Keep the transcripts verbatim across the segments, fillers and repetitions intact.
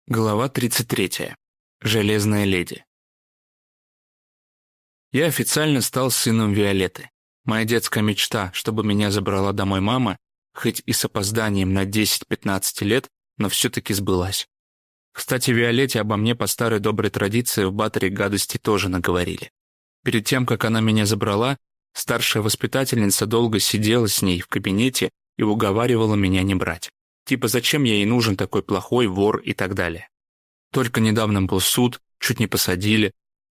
Глава тридцать третья. Железная леди. Я официально стал сыном Виолетты. Моя детская мечта, чтобы меня забрала домой мама, хоть и с опозданием на десять-пятнадцать лет, но все-таки сбылась. Кстати, Виолетте обо мне по старой доброй традиции в Баттере гадости тоже наговорили. Перед тем, как она меня забрала, старшая воспитательница долго сидела с ней в кабинете и уговаривала меня не брать. Типа, зачем я ей нужен такой плохой вор и так далее. Только недавно был суд, чуть не посадили.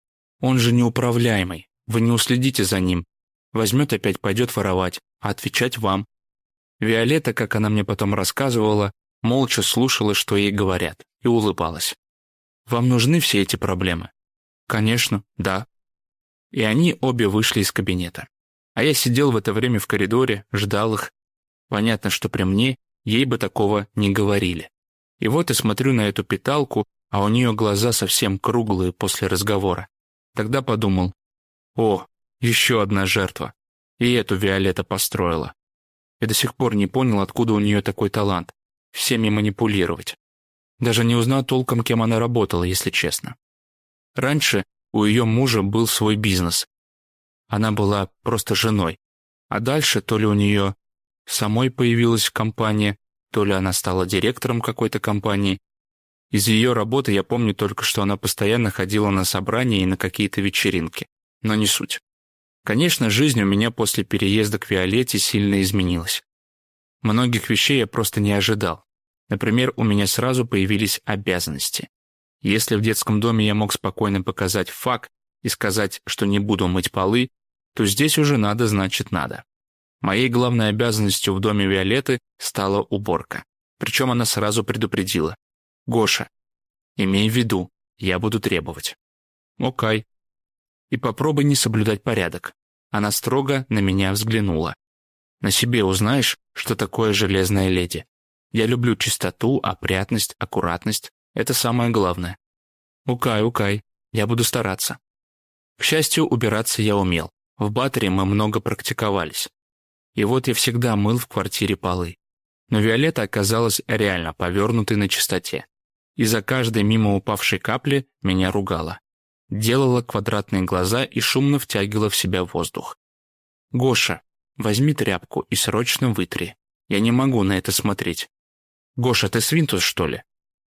Он же неуправляемый, вы не уследите за ним. Возьмет опять пойдет воровать, а отвечать вам. Виолетта, как она мне потом рассказывала, молча слушала, что ей говорят, и улыбалась. Вам нужны все эти проблемы? Конечно, да. И они обе вышли из кабинета. А я сидел в это время в коридоре, ждал их. Понятно, что при мне ей бы такого не говорили. И вот я смотрю на эту питалку, а у нее глаза совсем круглые после разговора. Тогда подумал, о, еще одна жертва. И эту Виолетта построила. Я до сих пор не понял, откуда у нее такой талант. Всеми манипулировать. Даже не узнал толком, кем она работала, если честно. Раньше у ее мужа был свой бизнес. Она была просто женой. А дальше то ли у нее самой появилась компания, то ли она стала директором какой-то компании. Из ее работы я помню только, что она постоянно ходила на собрания и на какие-то вечеринки. Но не суть. Конечно, жизнь у меня после переезда к Виолетте сильно изменилась. Многих вещей я просто не ожидал. Например, у меня сразу появились обязанности. Если в детском доме я мог спокойно показать факт и сказать, что не буду мыть полы, то здесь уже надо, значит надо. Моей главной обязанностью в доме Виолетты стала уборка. Причем она сразу предупредила. «Гоша, имей в виду, я буду требовать». «Окей». «И попробуй не соблюдать порядок». Она строго на меня взглянула. «На себе узнаешь, что такое железная леди. Я люблю чистоту, опрятность, аккуратность. Это самое главное». «Окей, окей, я буду стараться». К счастью, убираться я умел. В Баттере мы много практиковались. И вот я всегда мыл в квартире полы. Но Виолетта оказалась реально повернутой на чистоте. Из-за каждой мимо упавшей капли меня ругала. Делала квадратные глаза и шумно втягивала в себя воздух. «Гоша, возьми тряпку и срочно вытри. Я не могу на это смотреть». «Гоша, ты свинтус, что ли?»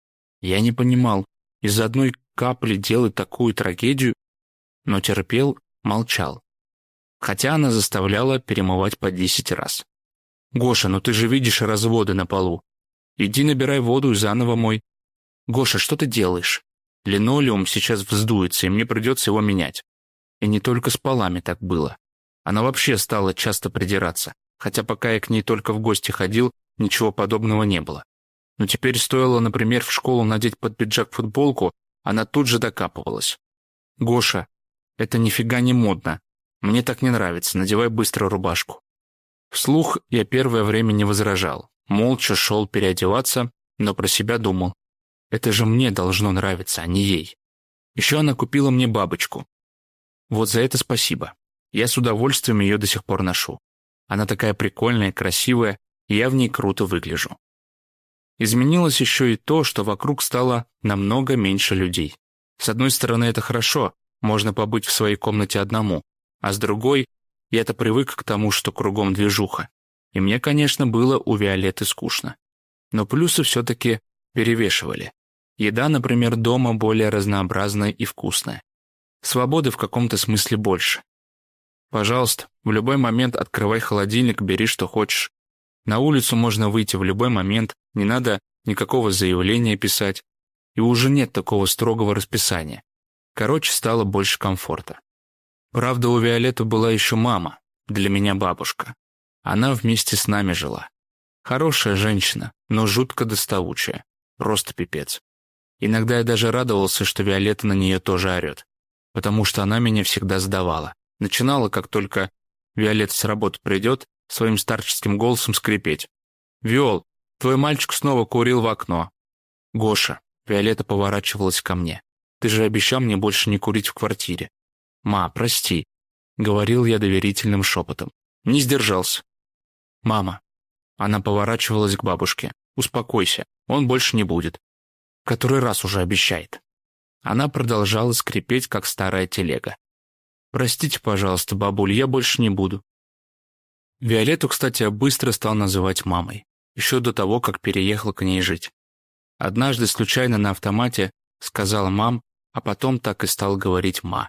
Я не понимал, из-за одной капли делать такую трагедию, но терпел, молчал. Хотя она заставляла перемывать по десять раз. «Гоша, ну ты же видишь разводы на полу. Иди набирай воду и заново мой». «Гоша, что ты делаешь? Линолеум сейчас вздуется, и мне придется его менять». И не только с полами так было. Она вообще стала часто придираться, хотя пока я к ней только в гости ходил, ничего подобного не было. Но теперь стоило, например, в школу надеть под пиджак футболку, она тут же докапывалась. «Гоша, это нифига не модно. Мне так не нравится, надевай быстро рубашку». Вслух я первое время не возражал, молча шел переодеваться, но про себя думал. Это же мне должно нравиться, а не ей. Еще она купила мне бабочку. Вот за это спасибо. Я с удовольствием ее до сих пор ношу. Она такая прикольная, красивая, и я в ней круто выгляжу. Изменилось еще и то, что вокруг стало намного меньше людей. С одной стороны, это хорошо, можно побыть в своей комнате одному, а с другой, я-то привык к тому, что кругом движуха. И мне, конечно, было у Виолетты скучно. Но плюсы все-таки перевешивали. Еда, например, дома более разнообразная и вкусная. Свободы в каком-то смысле больше. Пожалуйста, в любой момент открывай холодильник, бери что хочешь. На улицу можно выйти в любой момент, не надо никакого заявления писать. И уже нет такого строгого расписания. Короче, стало больше комфорта. Правда, у Виолетты была еще мама, для меня бабушка. Она вместе с нами жила. Хорошая женщина, но жутко доставучая. Просто пипец. Иногда я даже радовался, что Виолетта на нее тоже орет. Потому что она меня всегда сдавала. Начинала, как только Виолетта с работы придет, своим старческим голосом скрипеть. «Виол, твой мальчик снова курил в окно». «Гоша», Виолетта поворачивалась ко мне. «Ты же обещал мне больше не курить в квартире». «Ма, прости», — говорил я доверительным шепотом. Не сдержался. «Мама». Она поворачивалась к бабушке. «Успокойся, он больше не будет». Который раз уже обещает. Она продолжала скрипеть, как старая телега. «Простите, пожалуйста, бабуль, я больше не буду». Виолетту, кстати, я быстро стал называть мамой, еще до того, как переехал к ней жить. Однажды случайно на автомате сказал «мам», а потом так и стал говорить «ма».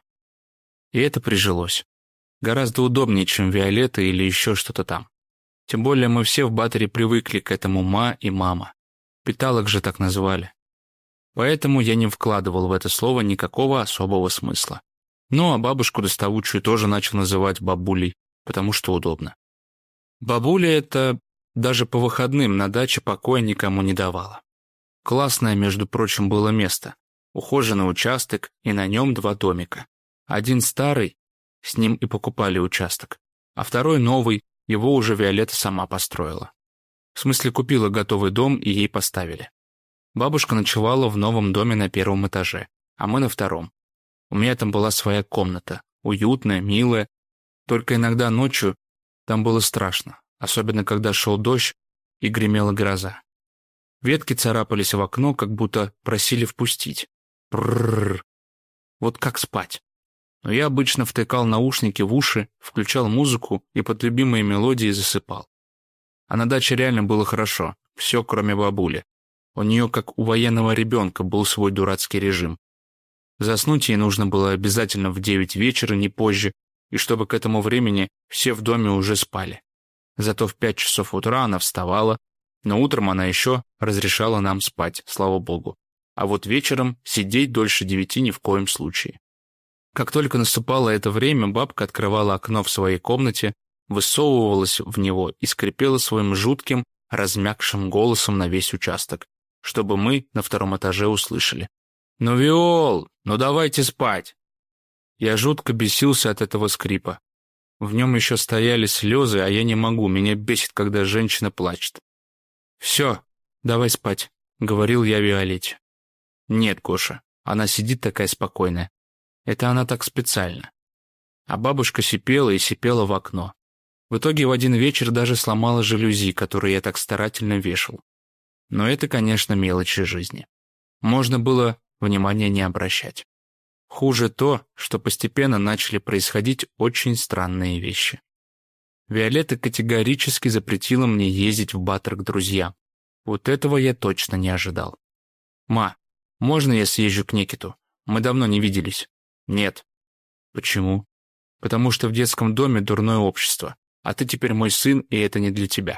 И это прижилось. Гораздо удобнее, чем Виолетта или еще что-то там. Тем более мы все в Баттере привыкли к этому «ма» и «мама». Питалок же так назвали. Поэтому я не вкладывал в это слово никакого особого смысла. Ну, а бабушку доставучую тоже начал называть бабулей, потому что удобно. Бабуля это даже по выходным на даче покоя никому не давала. Классное, между прочим, было место. Ухоженный участок, и на нем два домика. Один старый, с ним и покупали участок, а второй новый, его уже Виолетта сама построила. В смысле, купила готовый дом и ей поставили. Бабушка ночевала в новом доме на первом этаже, а мы на втором. У меня там была своя комната, уютная, милая. Только иногда ночью там было страшно, особенно когда шел дождь и гремела гроза. Ветки царапались в окно, как будто просили впустить. Пррррр. Вот как спать? Но я обычно втыкал наушники в уши, включал музыку и под любимые мелодии засыпал. А на даче реально было хорошо, все кроме бабули. У нее, как у военного ребенка, был свой дурацкий режим. Заснуть ей нужно было обязательно в девять вечера, не позже, и чтобы к этому времени все в доме уже спали. Зато в пять часов утра она вставала, но утром она еще разрешала нам спать, слава богу. А вот вечером сидеть дольше девяти ни в коем случае. Как только наступало это время, бабка открывала окно в своей комнате, высовывалась в него и скрипела своим жутким, размягшим голосом на весь участок, чтобы мы на втором этаже услышали. «Ну, Виол, ну давайте спать!» Я жутко бесился от этого скрипа. В нем еще стояли слезы, а я не могу, меня бесит, когда женщина плачет. «Все, давай спать», — говорил я Виолетте. «Нет, Гоша, она сидит такая спокойная. Это она так специально». А бабушка сипела и сипела в окно. В итоге в один вечер даже сломала жалюзи, которые я так старательно вешал. Но это, конечно, мелочи жизни. Можно было внимания не обращать. Хуже то, что постепенно начали происходить очень странные вещи. Виолетта категорически запретила мне ездить в Баттер к друзьям. Вот этого я точно не ожидал. «Ма, можно я съезжу к Никиту? Мы давно не виделись». «Нет». «Почему?» «Потому что в детском доме дурное общество, а ты теперь мой сын, и это не для тебя».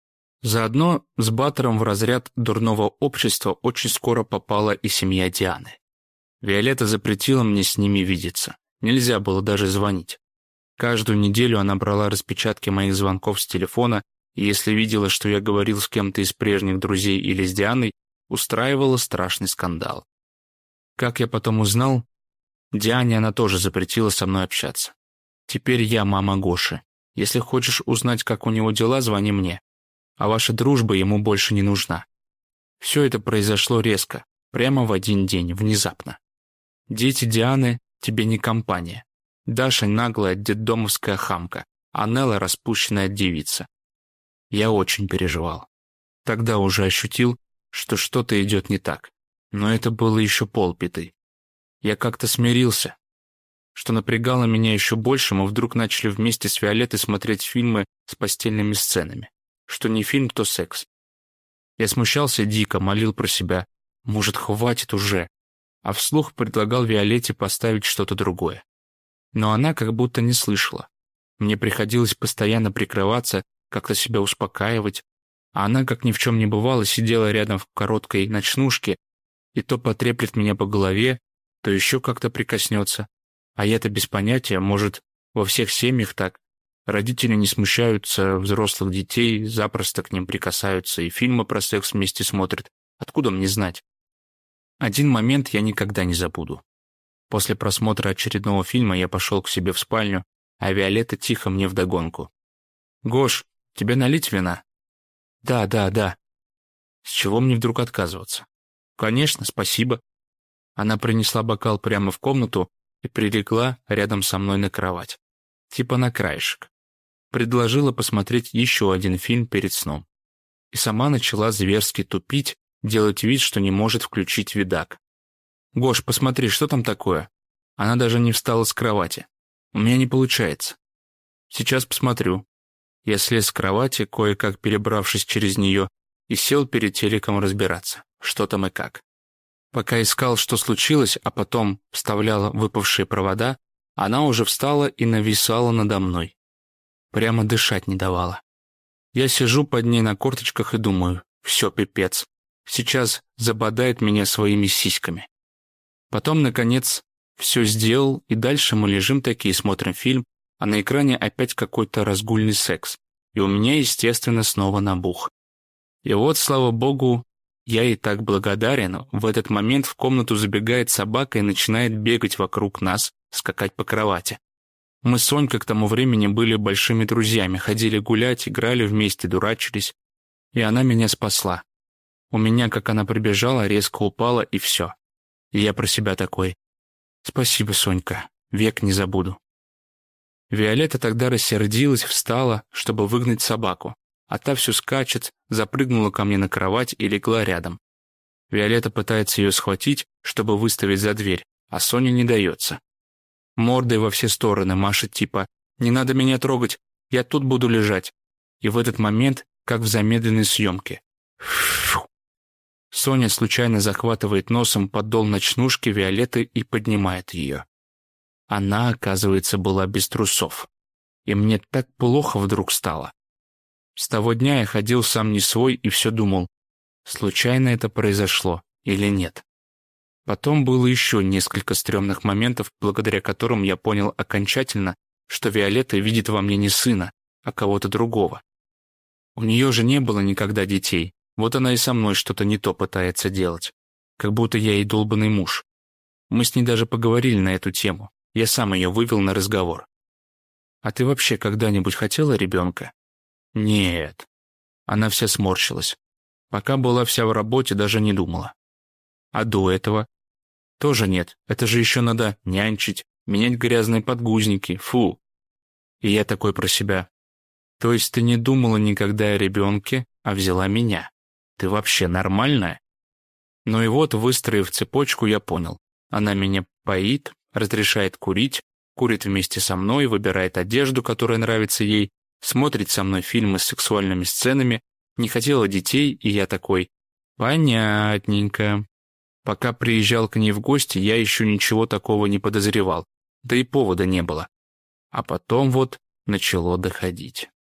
Заодно с Баттером в разряд дурного общества очень скоро попала и семья Дианы. Виолетта запретила мне с ними видеться. Нельзя было даже звонить. Каждую неделю она брала распечатки моих звонков с телефона, и если видела, что я говорил с кем-то из прежних друзей или с Дианой, устраивала страшный скандал. Как я потом узнал, Диане она тоже запретила со мной общаться. Теперь я мама Гоши. Если хочешь узнать, как у него дела, звони мне. А ваша дружба ему больше не нужна. Все это произошло резко, прямо в один день, внезапно. Дети Дианы тебе не компания. Даша наглая детдомовская хамка, а Нелла распущенная девица. Я очень переживал. Тогда уже ощутил, что что-то идет не так. Но это было еще полбеды. Я как-то смирился. Что напрягало меня еще больше, мы вдруг начали вместе с Виолеттой смотреть фильмы с постельными сценами. Что не фильм, то секс. Я смущался дико, молил про себя. Может, хватит уже. А вслух предлагал Виолетте поставить что-то другое. Но она как будто не слышала. Мне приходилось постоянно прикрываться, как-то себя успокаивать. А она, как ни в чем не бывало, сидела рядом в короткой ночнушке и то потреплет меня по голове, то еще как-то прикоснется. А я-то без понятия, может, во всех семьях так. Родители не смущаются взрослых детей, запросто к ним прикасаются и фильмы про секс вместе смотрят. Откуда мне знать? Один момент я никогда не забуду. После просмотра очередного фильма я пошел к себе в спальню, а Виолетта тихо мне вдогонку. «Гош, тебе налить вина?» «Да, да, да». С чего мне вдруг отказываться? «Конечно, спасибо». Она принесла бокал прямо в комнату и прилегла рядом со мной на кровать. Типа на краешек. Предложила посмотреть еще один фильм перед сном. И сама начала зверски тупить, делает вид, что не может включить видак. «Гош, посмотри, что там такое?» Она даже не встала с кровати. «У меня не получается». «Сейчас посмотрю». Я слез с кровати, кое-как перебравшись через нее, и сел перед телеком разбираться, что там и как. Пока искал, что случилось, а потом вставляла выпавшие провода, она уже встала и нависала надо мной. Прямо дышать не давала. Я сижу под ней на корточках и думаю, все, пипец. Сейчас забодает меня своими сиськами. Потом, наконец, все сделал, и дальше мы лежим такие, смотрим фильм, а на экране опять какой-то разгульный секс. И у меня, естественно, снова набух. И вот, слава богу, я и так благодарен, в этот момент в комнату забегает собака и начинает бегать вокруг нас, скакать по кровати. Мы с Сонькой к тому времени были большими друзьями, ходили гулять, играли вместе, дурачились. И она меня спасла. У меня, как она прибежала, резко упала, и все. И я про себя такой: «Спасибо, Сонька, век не забуду». Виолетта тогда рассердилась, встала, чтобы выгнать собаку, а та все скачет, запрыгнула ко мне на кровать и легла рядом. Виолетта пытается ее схватить, чтобы выставить за дверь, а Соня не дается. Мордой во все стороны машет типа «Не надо меня трогать, я тут буду лежать». И в этот момент, как в замедленной съемке. Фу. Соня случайно захватывает носом подол ночнушки Виолетты и поднимает ее. Она, оказывается, была без трусов. И мне так плохо вдруг стало. С того дня я ходил сам не свой и все думал, случайно это произошло или нет. Потом было еще несколько стрёмных моментов, благодаря которым я понял окончательно, что Виолетта видит во мне не сына, а кого-то другого. У нее же не было никогда детей, вот она и со мной что-то не то пытается делать, как будто я ей долбанный муж. Мы с ней даже поговорили на эту тему, я сам ее вывел на разговор. «А ты вообще когда-нибудь хотела ребенка?» «Нет». Она вся сморщилась. Пока была вся в работе, даже не думала. «А до этого?» «Тоже нет, это же еще надо нянчить, менять грязные подгузники, фу». И я такой про себя: «То есть ты не думала никогда о ребенке, а взяла меня? Ты вообще нормальная?» Ну и вот, выстроив цепочку, я понял. Она меня поит, разрешает курить, курит вместе со мной, выбирает одежду, которая нравится ей, смотрит со мной фильмы с сексуальными сценами, не хотела детей, и я такой: «Понятненько». Пока приезжал к ней в гости, я еще ничего такого не подозревал, да и повода не было. А потом вот начало доходить.